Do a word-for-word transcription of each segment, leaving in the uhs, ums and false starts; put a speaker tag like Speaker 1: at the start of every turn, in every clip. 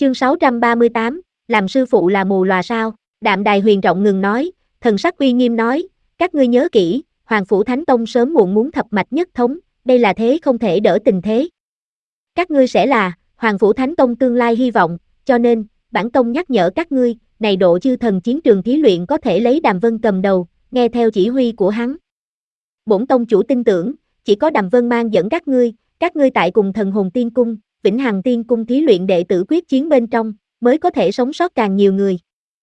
Speaker 1: Chương sáu trăm ba mươi tám, làm sư phụ là mù lòa sao? Đạm Đài Huyền Trọng ngừng nói, thần sắc uy nghiêm nói, các ngươi nhớ kỹ, Hoàng Phủ Thánh Tông sớm muộn muốn thập mạch nhất thống, đây là thế không thể đỡ tình thế. Các ngươi sẽ là Hoàng Phủ Thánh Tông tương lai hy vọng, cho nên, bản tông nhắc nhở các ngươi, này độ chư thần chiến trường thí luyện có thể lấy Đàm Vân cầm đầu, nghe theo chỉ huy của hắn. Bổn tông chủ tin tưởng, chỉ có Đàm Vân mang dẫn các ngươi, các ngươi tại cùng Thần Hồn Tiên Cung, Vĩnh Hằng Tiên Cung thí luyện đệ tử quyết chiến bên trong, mới có thể sống sót càng nhiều người.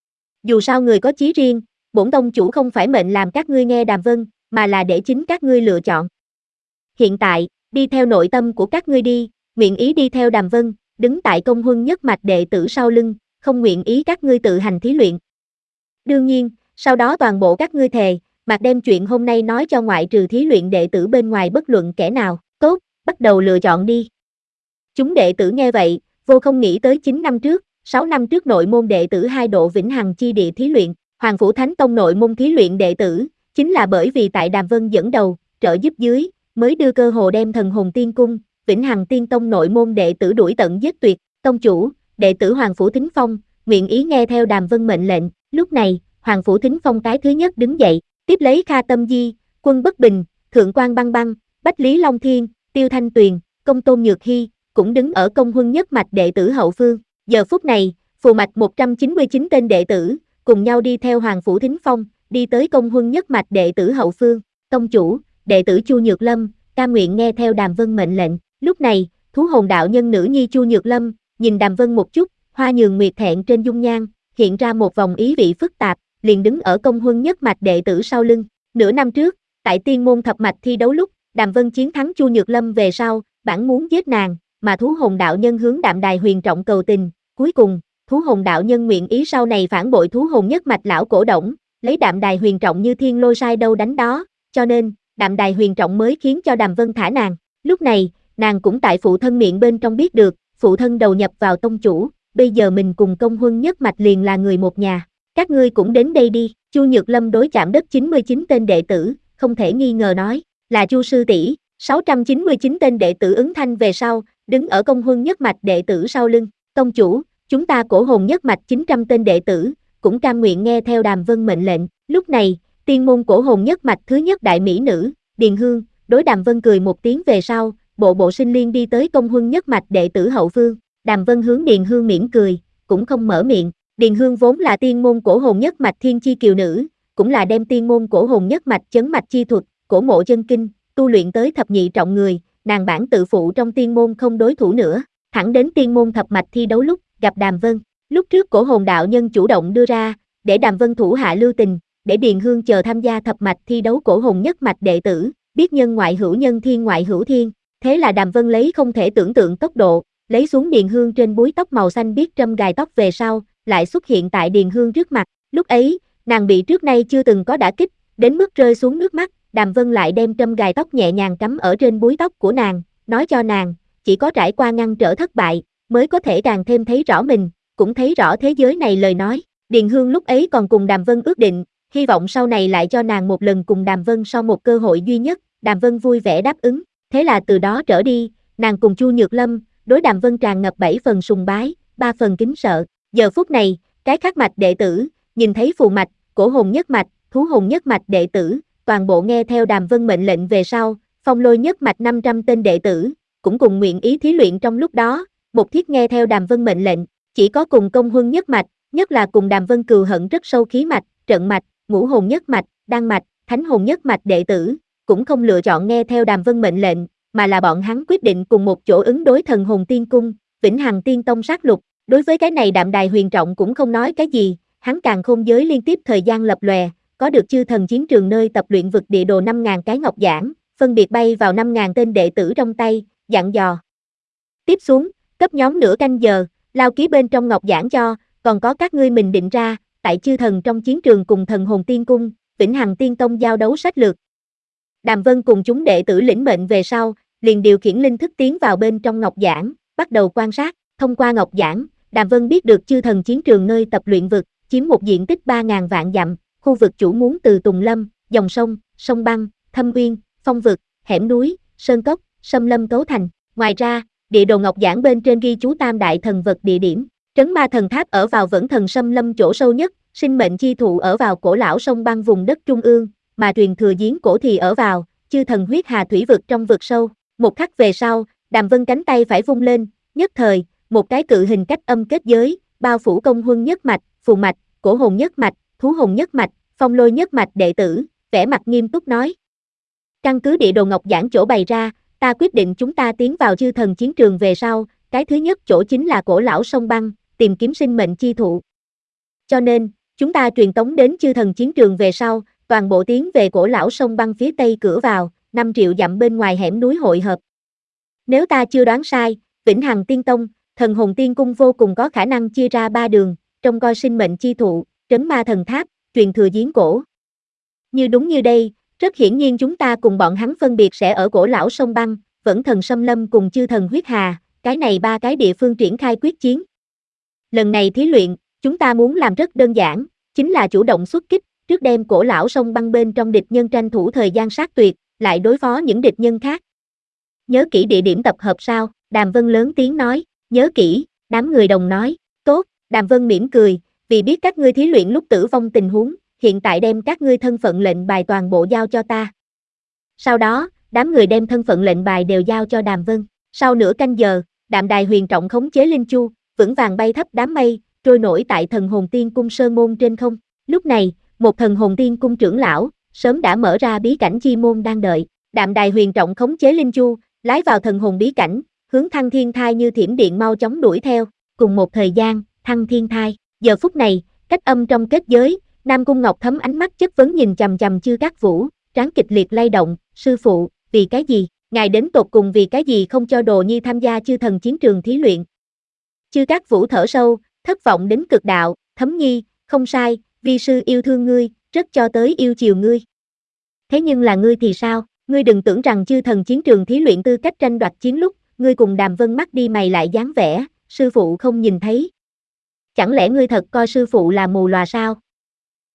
Speaker 1: Dù sao người có chí riêng, bổn tông chủ không phải mệnh làm các ngươi nghe Đàm Vân, mà là để chính các ngươi lựa chọn. Hiện tại, đi theo nội tâm của các ngươi đi, nguyện ý đi theo Đàm Vân, đứng tại công huân nhất mạch đệ tử sau lưng, không nguyện ý các ngươi tự hành thí luyện. Đương nhiên, sau đó toàn bộ các ngươi thề, mặc đem chuyện hôm nay nói cho ngoại trừ thí luyện đệ tử bên ngoài bất luận kẻ nào, tốt, bắt đầu lựa chọn đi. Chúng đệ tử nghe vậy, vô không nghĩ tới chín năm trước, sáu năm trước nội môn đệ tử hai độ Vĩnh Hằng chi địa thí luyện, Hoàng Phủ Thánh Tông nội môn thí luyện đệ tử, chính là bởi vì tại Đàm Vân dẫn đầu, trợ giúp dưới, mới đưa cơ hồ đem Thần Hồn Tiên Cung, Vĩnh Hằng Tiên Tông nội môn đệ tử đuổi tận giết tuyệt. Tông chủ, đệ tử Hoàng Phủ Thính Phong, nguyện ý nghe theo Đàm Vân mệnh lệnh. Lúc này, Hoàng Phủ Thính Phong cái thứ nhất đứng dậy, tiếp lấy Kha Tâm Di, Quân Bất Bình, Thượng Quan Băng Băng, Bách Lý Long Thiên, Tiêu Thanh Tuyền, Công Tôn Nhược Hy, cũng đứng ở công huân nhất mạch đệ tử hậu phương. Giờ phút này, phù mạch một trăm chín mươi chín tên đệ tử, cùng nhau đi theo Hoàng Phủ Thính Phong, đi tới công huân nhất mạch đệ tử hậu phương. Tông chủ, đệ tử Chu Nhược Lâm, cam nguyện nghe theo Đàm Vân mệnh lệnh. Lúc này, thú hồn đạo nhân nữ nhi Chu Nhược Lâm, nhìn Đàm Vân một chút, hoa nhường nguyệt thẹn trên dung nhan, hiện ra một vòng ý vị phức tạp, liền đứng ở công huân nhất mạch đệ tử sau lưng. Nửa năm trước, tại tiên môn thập mạch thi đấu lúc, Đàm Vân chiến thắng Chu Nhược Lâm về sau, bản muốn giết nàng, mà thú hồn đạo nhân hướng Đạm Đài Huyền Trọng cầu tình, cuối cùng, thú hồn đạo nhân nguyện ý sau này phản bội thú hồn nhất mạch lão cổ Đổng, lấy Đạm Đài Huyền Trọng như thiên lôi sai đâu đánh đó, cho nên, Đạm Đài Huyền Trọng mới khiến cho Đàm Vân thả nàng. Lúc này, nàng cũng tại phụ thân miệng bên trong biết được, phụ thân đầu nhập vào tông chủ, bây giờ mình cùng công huân nhất mạch liền là người một nhà, các ngươi cũng đến đây đi. Chu Nhược Lâm đối chạm đất chín mươi chín tên đệ tử, không thể nghi ngờ nói, là Chu sư tỷ. Sáu trăm chín mươi chín tên đệ tử ứng thanh về sau, đứng ở công huân nhất mạch đệ tử sau lưng. Tông chủ, chúng ta cổ hồn nhất mạch chín trăm tên đệ tử, cũng cam nguyện nghe theo Đàm Vân mệnh lệnh. Lúc này, tiên môn cổ hồn nhất mạch thứ nhất đại mỹ nữ, Điền Hương, đối Đàm Vân cười một tiếng về sau, bộ bộ sinh liên đi tới công huân nhất mạch đệ tử hậu phương. Đàm Vân hướng Điền Hương mỉm cười, cũng không mở miệng. Điền Hương vốn là tiên môn cổ hồn nhất mạch thiên chi kiều nữ, cũng là đem tiên môn cổ hồn nhất mạch chấn mạch chi thuật, cổ mộ chân kinh, tu luyện tới thập nhị trọng người, nàng bản tự phụ trong tiên môn không đối thủ nữa, thẳng đến tiên môn thập mạch thi đấu lúc, gặp Đàm Vân. Lúc trước cổ hồn đạo nhân chủ động đưa ra, để Đàm Vân thủ hạ lưu tình, để Điền Hương chờ tham gia thập mạch thi đấu cổ hồn nhất mạch đệ tử, biết nhân ngoại hữu nhân thiên ngoại hữu thiên, thế là Đàm Vân lấy không thể tưởng tượng tốc độ, lấy xuống Điền Hương trên búi tóc màu xanh biếc trâm gài tóc về sau, lại xuất hiện tại Điền Hương trước mặt. Lúc ấy, nàng bị trước nay chưa từng có đả kích, đến mức rơi xuống nước mắt, Đàm Vân lại đem trâm gài tóc nhẹ nhàng cắm ở trên búi tóc của nàng, nói cho nàng, chỉ có trải qua ngăn trở thất bại, mới có thể càng thêm thấy rõ mình, cũng thấy rõ thế giới này lời nói. Điền Hương lúc ấy còn cùng Đàm Vân ước định, hy vọng sau này lại cho nàng một lần cùng Đàm Vân sau một cơ hội duy nhất. Đàm Vân vui vẻ đáp ứng, thế là từ đó trở đi, nàng cùng Chu Nhược Lâm, đối Đàm Vân tràn ngập bảy phần sùng bái, ba phần kính sợ. Giờ phút này, cái khác mạch đệ tử, nhìn thấy phù mạch, cổ hồn nhất mạch, thú hồn nhất mạch đệ tử, toàn bộ nghe theo Đàm Vân mệnh lệnh về sau, phong lôi nhất mạch năm trăm tên đệ tử, cũng cùng nguyện ý thí luyện trong lúc đó, một thiết nghe theo Đàm Vân mệnh lệnh, chỉ có cùng công huân nhất mạch, nhất là cùng Đàm Vân cừu hận rất sâu khí mạch, trận mạch, ngũ hồn nhất mạch, đan mạch, thánh hồn nhất mạch đệ tử, cũng không lựa chọn nghe theo Đàm Vân mệnh lệnh, mà là bọn hắn quyết định cùng một chỗ ứng đối Thần Hồn Tiên Cung, Vĩnh Hằng Tiên Tông sát lục. Đối với cái này Đạm Đài Huyền Trọng cũng không nói cái gì, hắn càng khôn giới liên tiếp thời gian lập lòe, có được chư thần chiến trường nơi tập luyện vực địa đồ năm ngàn cái ngọc giản, phân biệt bay vào năm ngàn tên đệ tử trong tay, dặn dò. Tiếp xuống, cấp nhóm nửa canh giờ, lao ký bên trong ngọc giản cho, còn có các ngươi mình định ra, tại chư thần trong chiến trường cùng Thần Hồn Tiên Cung, Vĩnh Hằng Tiên Tông giao đấu sách lược. Đàm Vân cùng chúng đệ tử lĩnh mệnh về sau, liền điều khiển linh thức tiến vào bên trong ngọc giản, bắt đầu quan sát. Thông qua ngọc giản, Đàm Vân biết được chư thần chiến trường nơi tập luyện vực, chiếm một diện tích ba ngàn vạn dặm, khu vực chủ muốn từ Tùng Lâm, dòng sông, sông băng, thâm uyên, phong vực, hẻm núi, sơn cốc, xâm lâm cấu thành. Ngoài ra, địa đồ ngọc giản bên trên ghi chú tam đại thần vật địa điểm. Trấn Ma Thần Tháp ở vào Vẫn Thần Xâm Lâm chỗ sâu nhất, sinh mệnh chi thụ ở vào cổ lão sông băng vùng đất trung ương, mà truyền thừa giếng cổ thì ở vào chư thần huyết hà thủy vực trong vực sâu. Một khắc về sau, Đàm Vân cánh tay phải vung lên, nhất thời, một cái cự hình cách âm kết giới, bao phủ công huân nhất mạch, phù mạch, cổ hồn nhất mạch, thú hồn nhất mạch, phong lôi nhất mạch đệ tử, vẻ mặt nghiêm túc nói. Căn cứ địa đồ ngọc giảng chỗ bày ra, ta quyết định chúng ta tiến vào chư thần chiến trường về sau, cái thứ nhất chỗ chính là cổ lão sông băng, tìm kiếm sinh mệnh chi thụ. Cho nên, chúng ta truyền tống đến chư thần chiến trường về sau, toàn bộ tiến về cổ lão sông băng phía tây cửa vào, năm triệu dặm bên ngoài hẻm núi hội hợp. Nếu ta chưa đoán sai, Vĩnh Hằng Tiên Tông, Thần Hồn Tiên Cung vô cùng có khả năng chia ra ba đường, trông coi sinh mệnh chi thụ, Trấn Ma Thần Tháp, truyền thừa giếng cổ. Như đúng như đây, rất hiển nhiên chúng ta cùng bọn hắn phân biệt sẽ ở cổ lão sông băng, Vẫn Thần Xâm Lâm cùng chư thần huyết hà, cái này ba cái địa phương triển khai quyết chiến. Lần này thí luyện, chúng ta muốn làm rất đơn giản, chính là chủ động xuất kích, trước đem cổ lão sông băng bên trong địch nhân tranh thủ thời gian sát tuyệt, lại đối phó những địch nhân khác. Nhớ kỹ địa điểm tập hợp sao? Đàm Vân lớn tiếng nói, nhớ kỹ, đám người đồng nói, tốt, Đàm Vân mỉm cười, vì biết các ngươi thí luyện lúc tử vong tình huống, hiện tại đem các ngươi thân phận lệnh bài toàn bộ giao cho ta. Sau đó, đám người đem thân phận lệnh bài đều giao cho Đàm Vân. Sau nửa canh giờ, Đạm Đài Huyền Trọng khống chế linh chu, vững vàng bay thấp đám mây, trôi nổi tại Thần Hồn Tiên Cung sơn môn trên không. Lúc này, một Thần Hồn Tiên Cung trưởng lão, sớm đã mở ra bí cảnh chi môn đang đợi. Đạm Đài Huyền Trọng khống chế linh chu, lái vào thần hồn bí cảnh, hướng Thăng Thiên Thai như thiểm điện mau chóng đuổi theo. Cùng một thời gian, Thăng Thiên Thai, giờ phút này, cách âm trong kết giới, Nam Cung Ngọc Thấm ánh mắt chất vấn nhìn chằm chằm Chư Cát Vũ, trán kịch liệt lay động, sư phụ, vì cái gì, ngài đến tột cùng vì cái gì không cho Đồ Nhi tham gia chư thần chiến trường thí luyện. Chư Cát Vũ thở sâu, thất vọng đến cực đạo, Thấm Nhi, không sai, vi sư yêu thương ngươi, rất cho tới yêu chiều ngươi. Thế nhưng là ngươi thì sao, ngươi đừng tưởng rằng chư thần chiến trường thí luyện tư cách tranh đoạt chiến lúc, ngươi cùng Đàm Vân mắt đi mày lại dáng vẻ, sư phụ không nhìn thấy. Chẳng lẽ ngươi thật coi sư phụ là mù lòa sao?